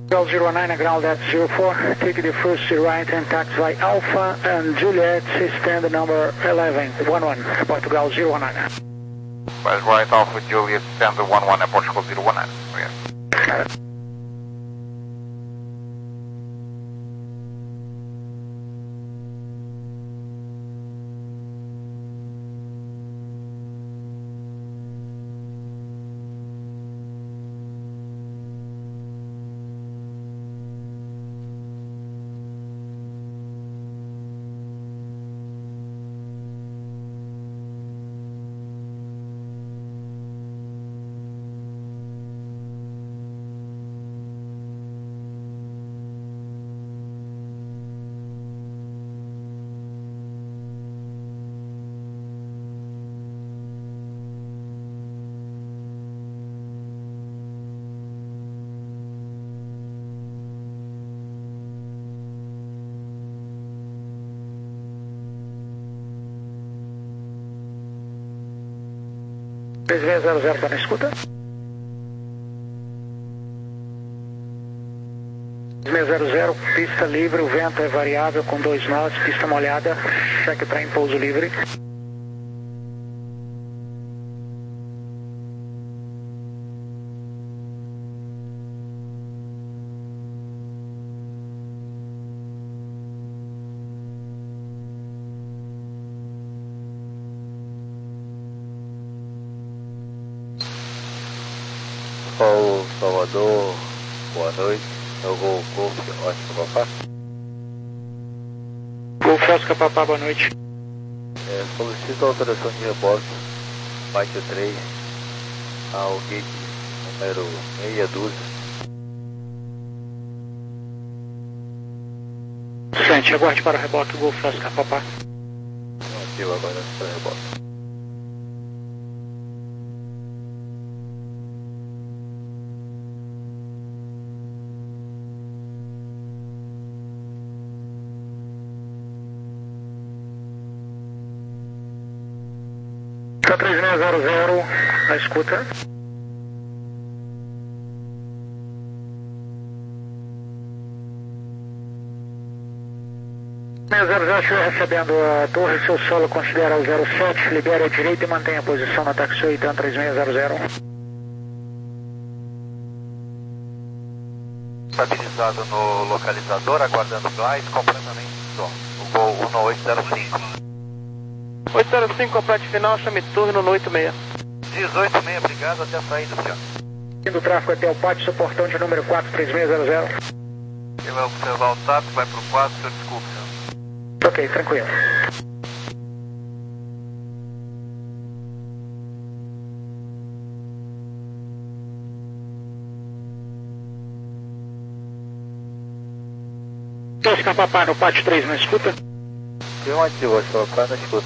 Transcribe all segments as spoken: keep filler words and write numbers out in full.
Gulf zero nine, ground at zero four, take the first right and taxi Alpha and Juliet, stand number eleven, one one, Portugal zero one nine. Faz right Alpha Juliet, stand one one at Portugal zero one nine. Yeah. três seis zero zero, está na escuta? três seis zero zero, pista livre, o vento é variável com dois nós, pista molhada, cheque para pouso livre. Paulo, Salvador, boa noite. Eu vou Golf Oscar Papá. Golf Oscar Papá, boa noite. É, solicito alteração de reboque, Mike três, ao gate número meia dúzia. Sente, aguarde para o reboque, Golf Oscar Papá. Ativo agora para o reboque. três seis zero zero, na escuta. três zero zero, estiver recebendo a torre, seu solo considera o zero sete, libere a direita e mantenha a posição no táxi oito, três seis zero zero. Estabilizado no localizador, aguardando glide, completamente só. O Gol um oito zero cinco. oito zero cinco, complete final, chame turno no oito seis. dezoito seis, obrigado, até a saída, senhor. Indo o tráfego até o pátio, seu portão de número quatro três seis zero zero. Ele vai observar o T A P, vai pro quatro, senhor, desculpe, senhor. Ok, tranquilo. Oscar Papá no pátio três, na escuta? Tem um ativo, Oscar Papá na escuta.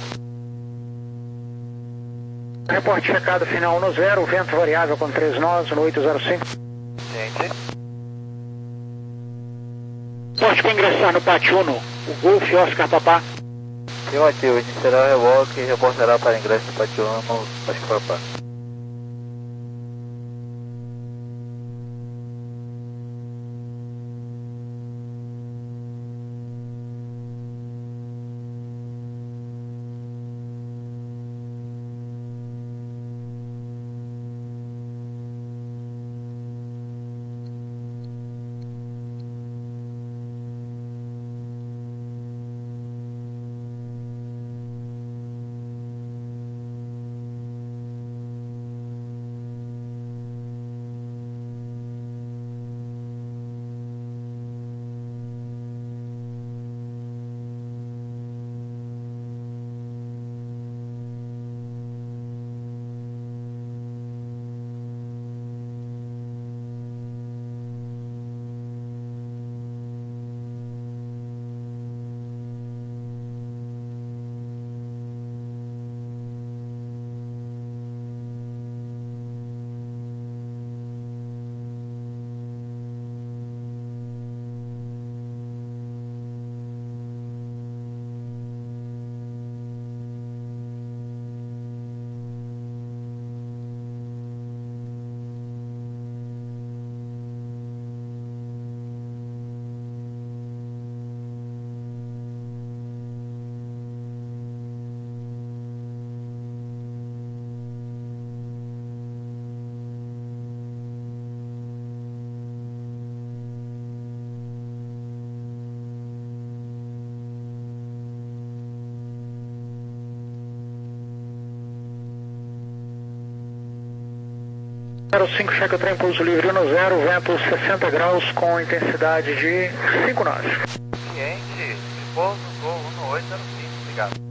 Reporte checado final no zero, vento variável com três nós, no oito zero cinco. Gente. Porte para ingressar no pátio um, o Golf Oscar Papá. Tem um ativo, iniciará o reboque e reportará para ingresso do pátio um no Oscar Papá. zero cinco, checa o trem, pulso livre no zero, vento sessenta graus com intensidade de cinco nós. Cliente, pouso, gol um oito zero cinco, obrigado.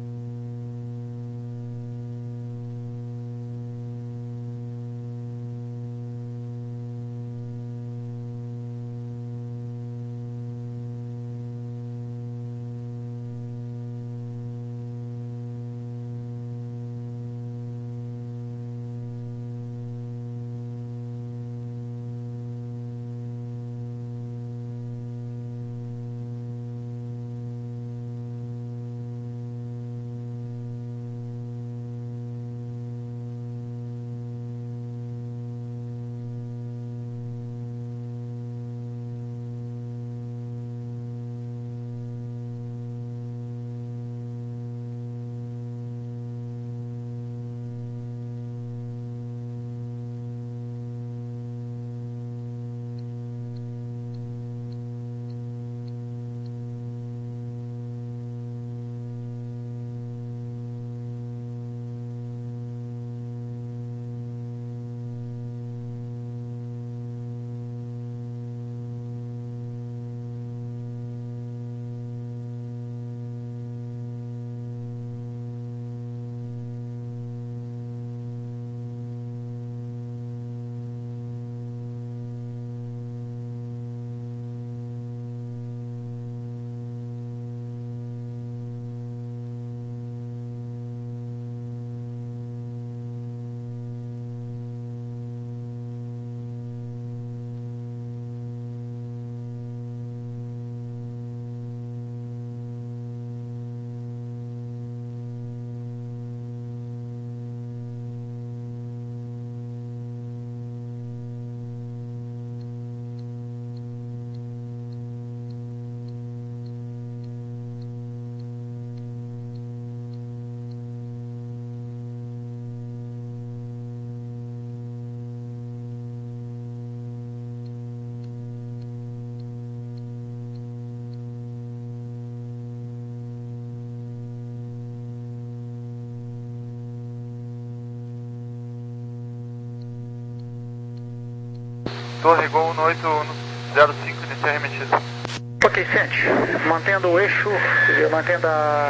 Torre Gol um oito zero cinco, iniciar remetida. Ok, sente. Mantendo o eixo, mantendo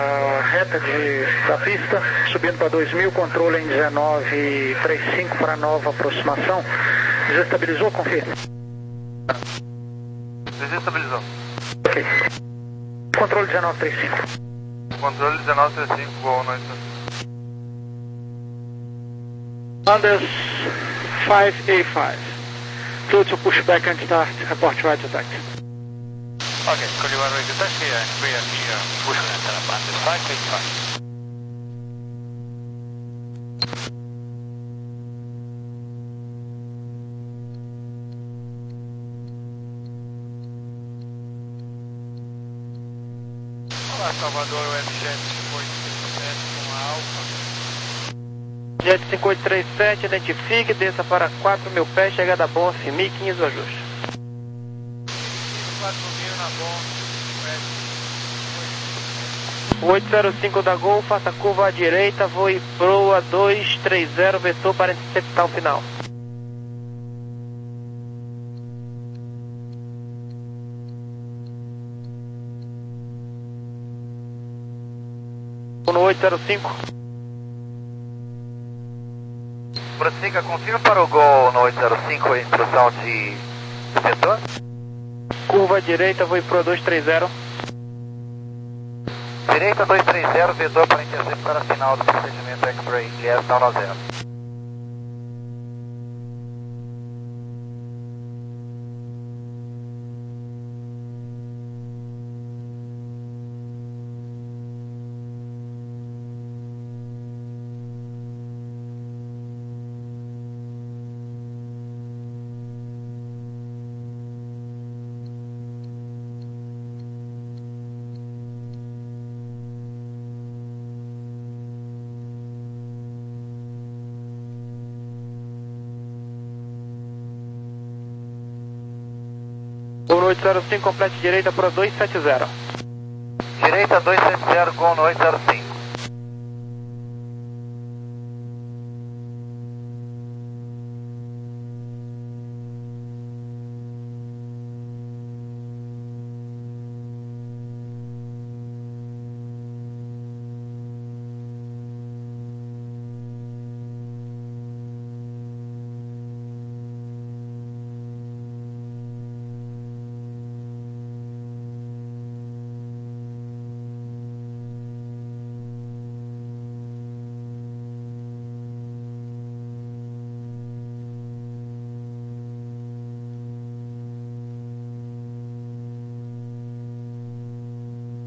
a reta de, da pista, subindo para dois mil, controle em dezenove trinta e cinco para nova aproximação. Desestabilizou, confirma. Desestabilizou. Ok. Controle dezenove trinta e cinco. Controle dezenove trinta e cinco, Gol um oito. Anders cinco A cinco. Clear to push back and start, report right attack. Okay, could you run right attack here and clear here, push and turn up under five A five. Olá, Salvador, o F Jet cinco oito três sete com a Alfa. Jet cinco oito três sete, identifique, desça para quatro mil pés, chegada a Bonf, mil e quinze o ajuste. quatro mil na Bonf, oito zero cinco da Gol, faça curva à direita, voe proa dois três zero, vetor para interceptar o final. um oito zero cinco. Prossiga, confirma para o Gol no oito zero cinco, instrução de setor. Curva à direita, voe proa dois três zero. Direita dois três zero, vetor para interceptar a final do procedimento X-Ray, Lies down a zero. um oito zero cinco, complete direita para dois sete zero. Direita dois sete zero, Gol no oito zero cinco.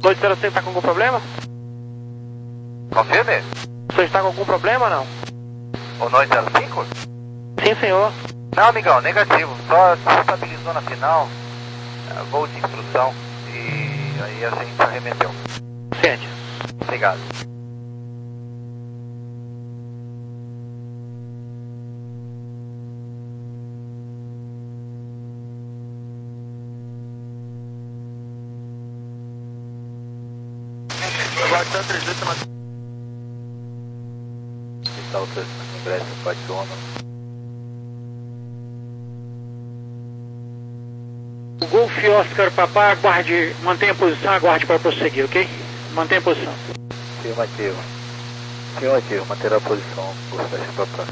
oito zero cinco está com algum problema? Confirme? O senhor está com algum problema ou não? O noite zero cinco? Sim, senhor. Não, amigão, negativo. Só se estabilizou na final, voo de instrução, e aí a gente arremeteu. Ciente. Obrigado. Aguardando três vezes na... Está o trânsito no ingresso, quatro ONU. O Golf Oscar Papá, aguarde, mantenha a posição, aguarde para prosseguir, ok? Mantenha a posição. Afirmativo. Afirmativo, manter a posição, Golf Oscar Papá.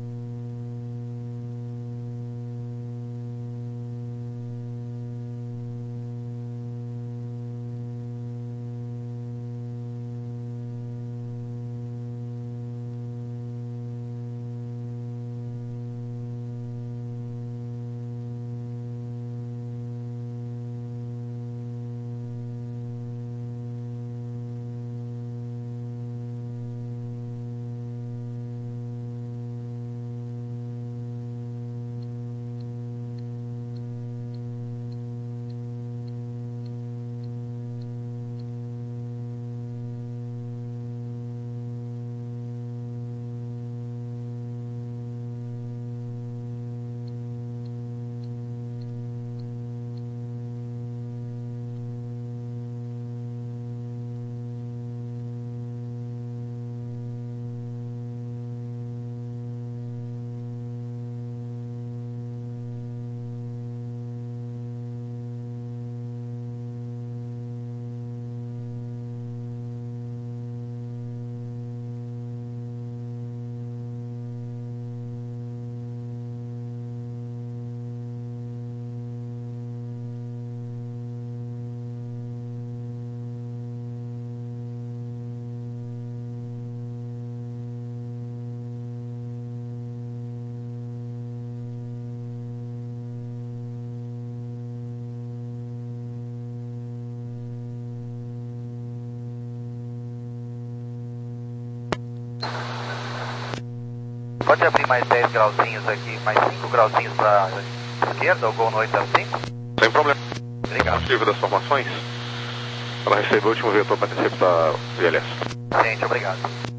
Pode abrir mais dez grauzinhos aqui, mais cinco grauzinhos para a esquerda, o Gol no oito zero cinco? Sem problema. Obrigado. Possível das formações, ela recebeu o último vetor para interceptar o V L S. Gente, obrigado.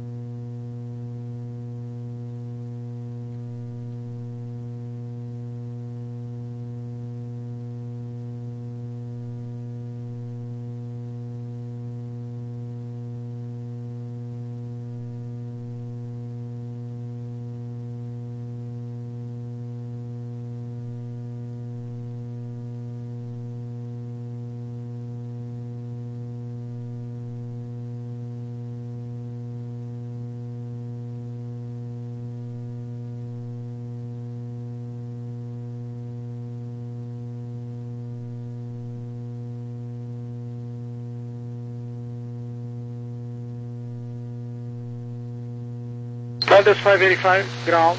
Valdez five eighty-five, ground.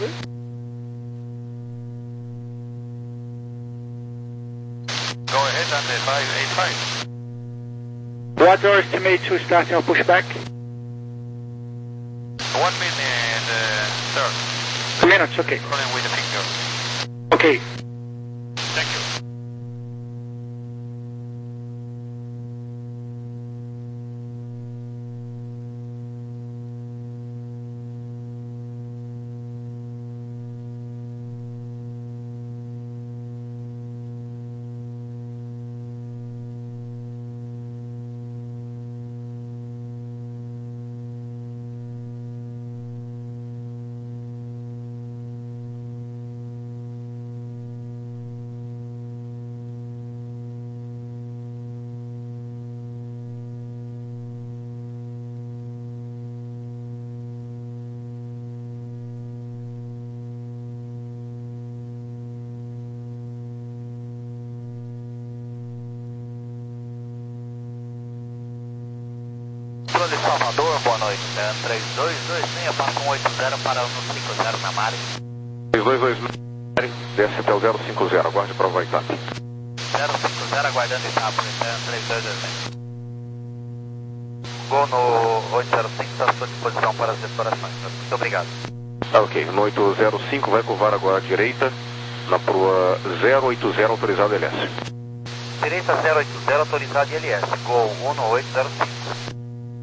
Go ahead on the five eighty-five. What's your estimate to starting a pushback? One minute, uh, sir. Two minutes, okay. Running with the finger. Okay. Thank you. Controle Salvador, boa noite. É, três dois dois seis, passa um oito zero para no cinco zero na Mari. três dois dois seis, desce até o zero cinco zero, aguarde prova etapa. zero cinco zero aguardando etapa, é, três dois dois seis. Gol no oito zero cinco, está à sua disposição para as explorações. Muito obrigado. Tá ok, no oito zero cinco vai curvar agora à direita, na proa zero oito zero autorizado L S. Direita zero oito zero autorizado L S. Gol um no oito zero cinco.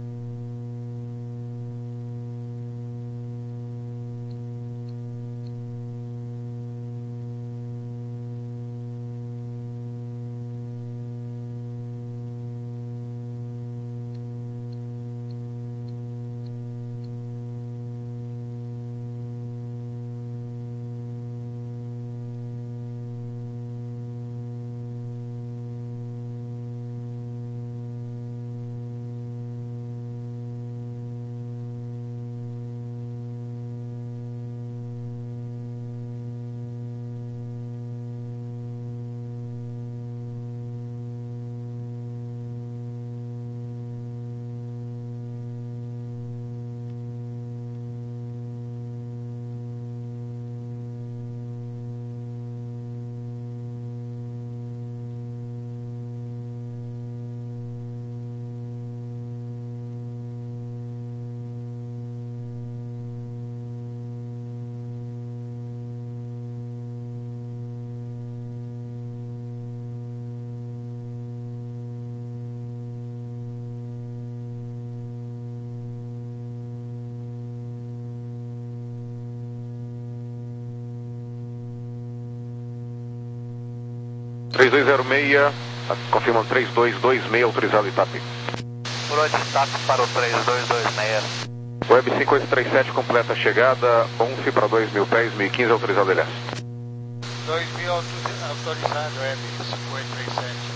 três dois zero seis, confirmando três dois dois seis, autorizado Itapi. Por onde Itapi para o três dois dois seis. Web cinco oito três sete, completa a chegada, O N F para dois mil pés, mil e quinze, autorizado L S. dois mil autorizado, Web cinco oito três sete.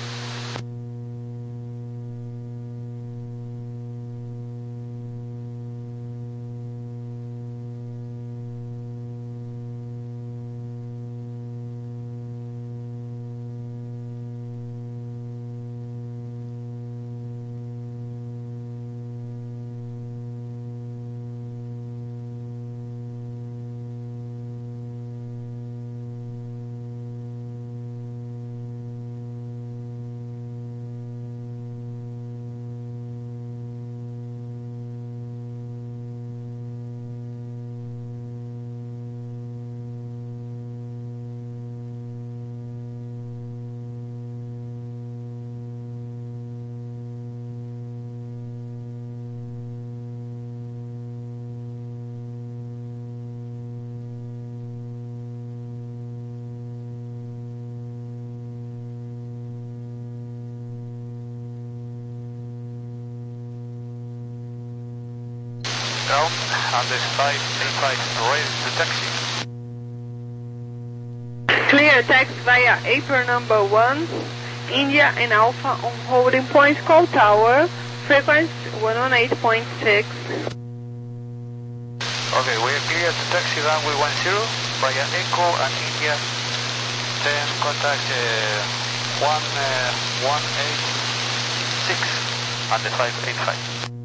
Ground, under five eight five, raise the taxi. Clear taxi via April number one, India and Alpha on holding point call tower, frequency one oh eight point six. Okay, we are clear to taxi runway one zero via Echo and India, then contact uh, one eight six under five eight five.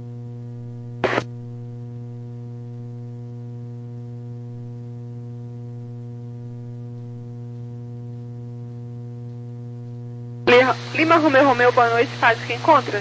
Lima Romeo Romeo, boa noite, faz que encontra.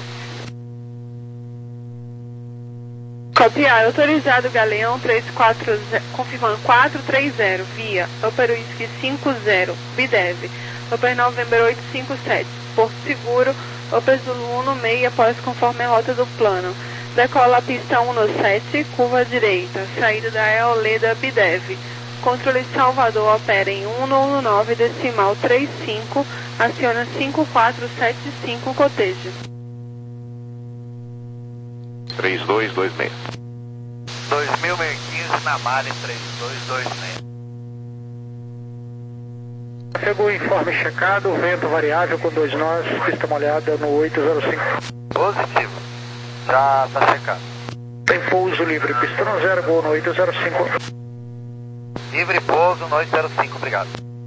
Copiar, autorizado Galeão três quatro zero, confirmando quatro três zero, via Upper Whisky cinco zero, Bidev, Upper November oito cinco sete, Porto Seguro, Upper Zulu um seis, após conforme a rota do plano. Decola a pista um no sete, curva direita, saída da Eoleda Bidev. Controle Salvador opera em um no nove, decimal trinta e cinco, aciona cinco quatro sete cinco, cotejo. três dois dois seis. dois mil e quinze na Mali três dois dois seis. Chegou o informe checado, vento variável com dois nós, pista molhada no oito zero cinco. Positivo, já está checado. Tem pouso livre, pista no zero, gol no oito zero cinco. Livre pouso no oito zero cinco, obrigado.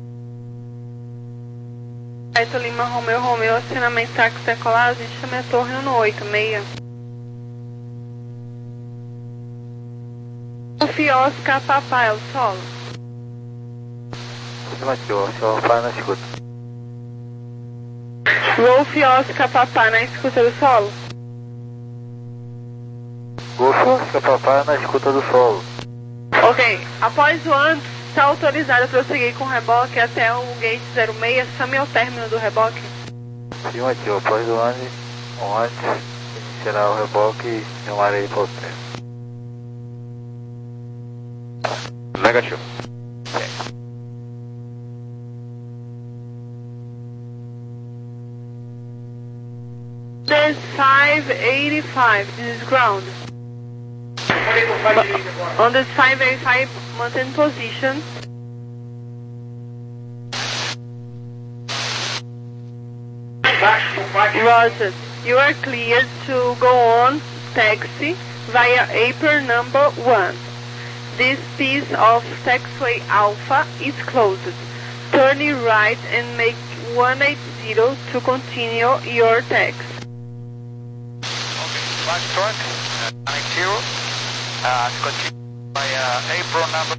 Eto Lima Romeo Romeo, acionamento táxi decolagem, chame a torre no oito seis. Fiosca Papai, o solo. Afirmativo, senhor Papai na escuta. Wolf Oscar Papai na escuta do solo. Golf Oscar Papai na escuta do solo. Ok, após o antes, está autorizado a prosseguir com o reboque até o gate zero seis, chame ao término do reboque. Afirmativo, após o antes, o antes, iniciará o reboque e chamarei para o término. Negativo. There's five eighty-five, this is ground. On this five eighty-five, maintain position. Roger, you are cleared to go on taxi via apron number one. This piece of taxiway Alpha is closed. Turn right and make one eighty to continue your taxi. Okay, back track, uh, one eighty, uh, continue by uh, apron number.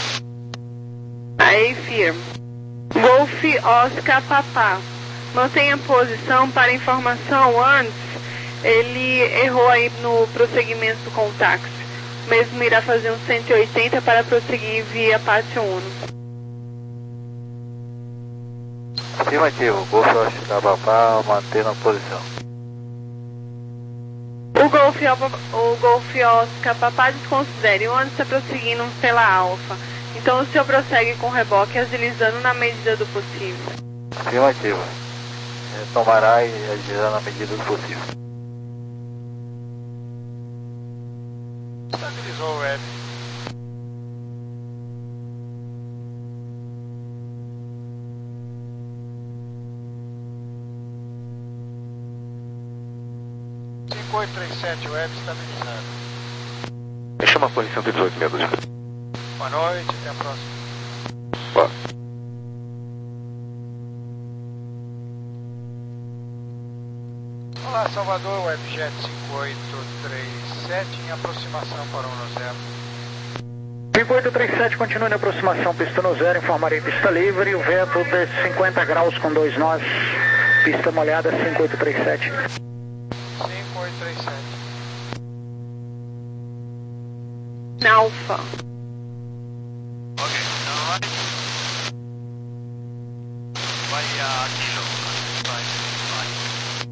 Aí, firme. Golf Oscar Papá. Mantenha a posição para informação antes. Ele errou aí no prosseguimento com o táxi. Mesmo irá fazer um cento e oitenta para prosseguir via Pátio Uno. Afirmativo, Golf Oscar Papá mantendo a posição. O Golf, o Golf Oscar Papá desconsidere. O antes está prosseguindo pela Alfa. Então o senhor prossegue com o reboque agilizando na medida do possível. Afirmativo. Retomará e agilizar na medida do possível. Estabilizou o web. cinco oito três sete web estabilizado. Chama a posição de dezoito meia dúzia. Boa noite, até a próxima. Boa. Olá, Salvador, Webjet cinco oito três sete em aproximação para um zero. cinco oito três sete, continue na aproximação, pista no zero, informarei pista livre, o vento de cinquenta graus com dois nós, pista molhada cinco oito três sete. cinco oito três sete. Na Alfa. Okay, now right. By uh, kilo, right, right.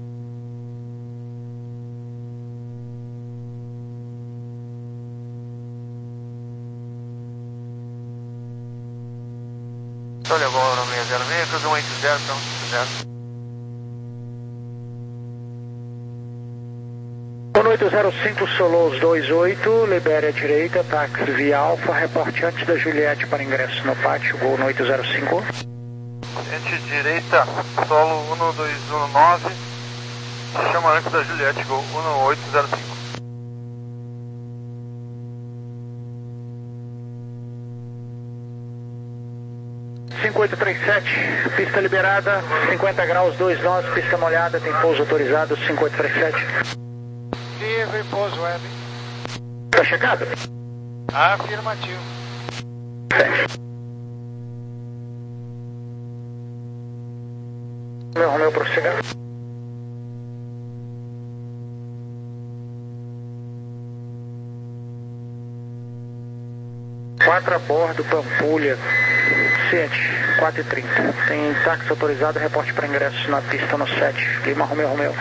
Olha agora, meia zero seis, cruze um oito zero, então, zero. oito zero cinco, Solos dois oito, libere à direita, táxi via Alfa, reporte antes da Juliette para ingresso no pátio, Gol no oito zero cinco. Gente direita, solo um dois um nove, chama antes da Juliette, Gol um oito zero cinco. cinco oito três sete, pista liberada, cinquenta graus, dois nós, pista molhada, tem pouso autorizado, cinco oito três sete. Livre, pouso web. Tá chegado? Afirmativo. Meu Romeu prossiga. quatro a bordo, Pampulha, Ciente, quatro e trinta. Tem táxi autorizado, reporte para ingresso na pista no sete. Lima Romeu Romeu.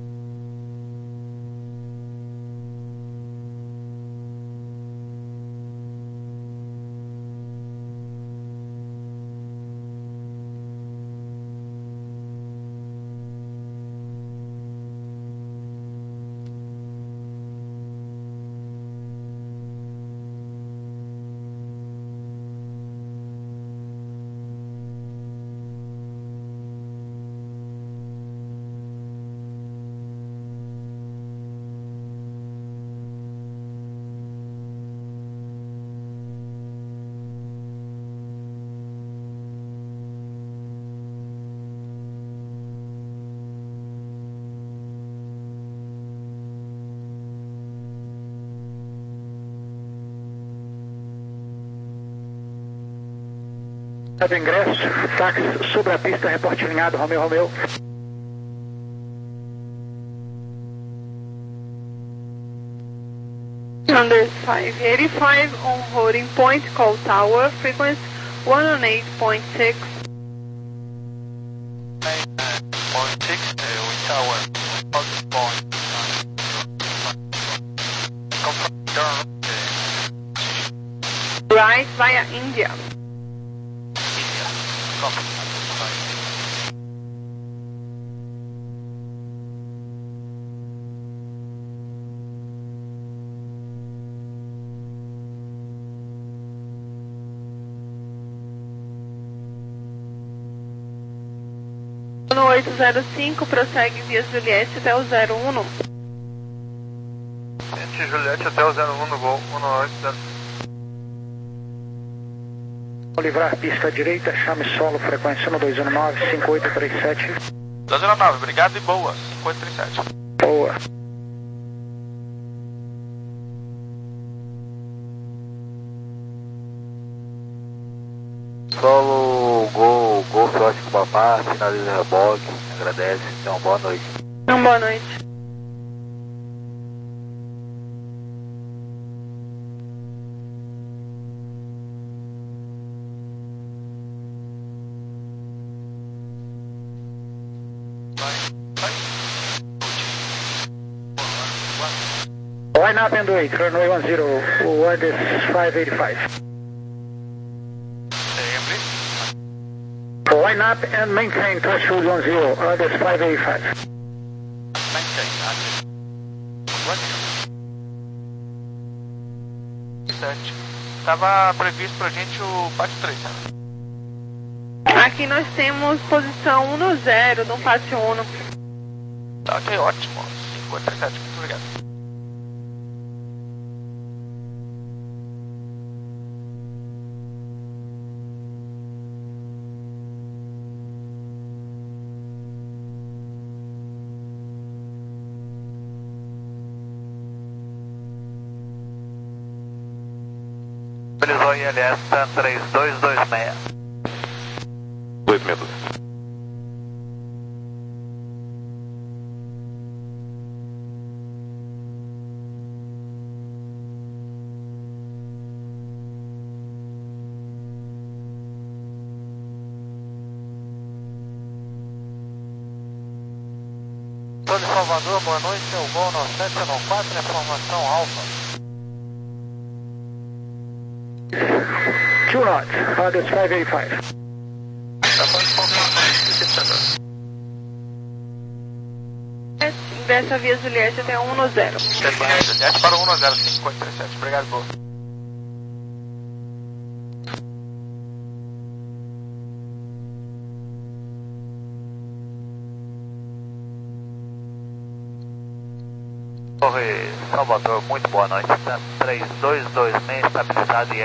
Do ingresso, táxi sobre a pista, reporte alinhado, Romeu Romeu. five eighty-five on holding point, call tower, frequency one oh eight point six. Point six, uh, with tower, holding point. Confirm turn. Uh, Right via India. India. Copy. No oito zero cinco, prossegue via Juliette até o zero um. Gente, Juliette até o zero um no gol, um oito zero. Ao livrar pista direita, chame solo, frequência no dois um nove, cinco oito três sete. dois um nove, obrigado e boa, cinco oito três sete. Boa. Solo, gol, gol, sorte com o papá, finaliza reboque, agradece, tenha uma boa noite. Uma boa noite. Line up and wait, runway one zero, one is five eighty-five. Line up and maintain threshold one zero, one is five eighty-five. Maintain, sete. Estava previsto pra gente o P A T três. Aqui nós temos posição um no zero do Pátio um. Tá, ok, ótimo. cinco oito três sete, muito obrigado. Utilizou I L S três dois dois seis. dois metros. Sou de Salvador, boa noite, é o voo nove sete nove quatro, informação Alfa. Two knots, one is five eighty-five. Tá bom, informação. Inversa via Juliette até um no zero. Juliette para o um zero cinco oito três sete, obrigado, boa. Torre Salvador, muito boa noite, três dois dois seis, estabilizado e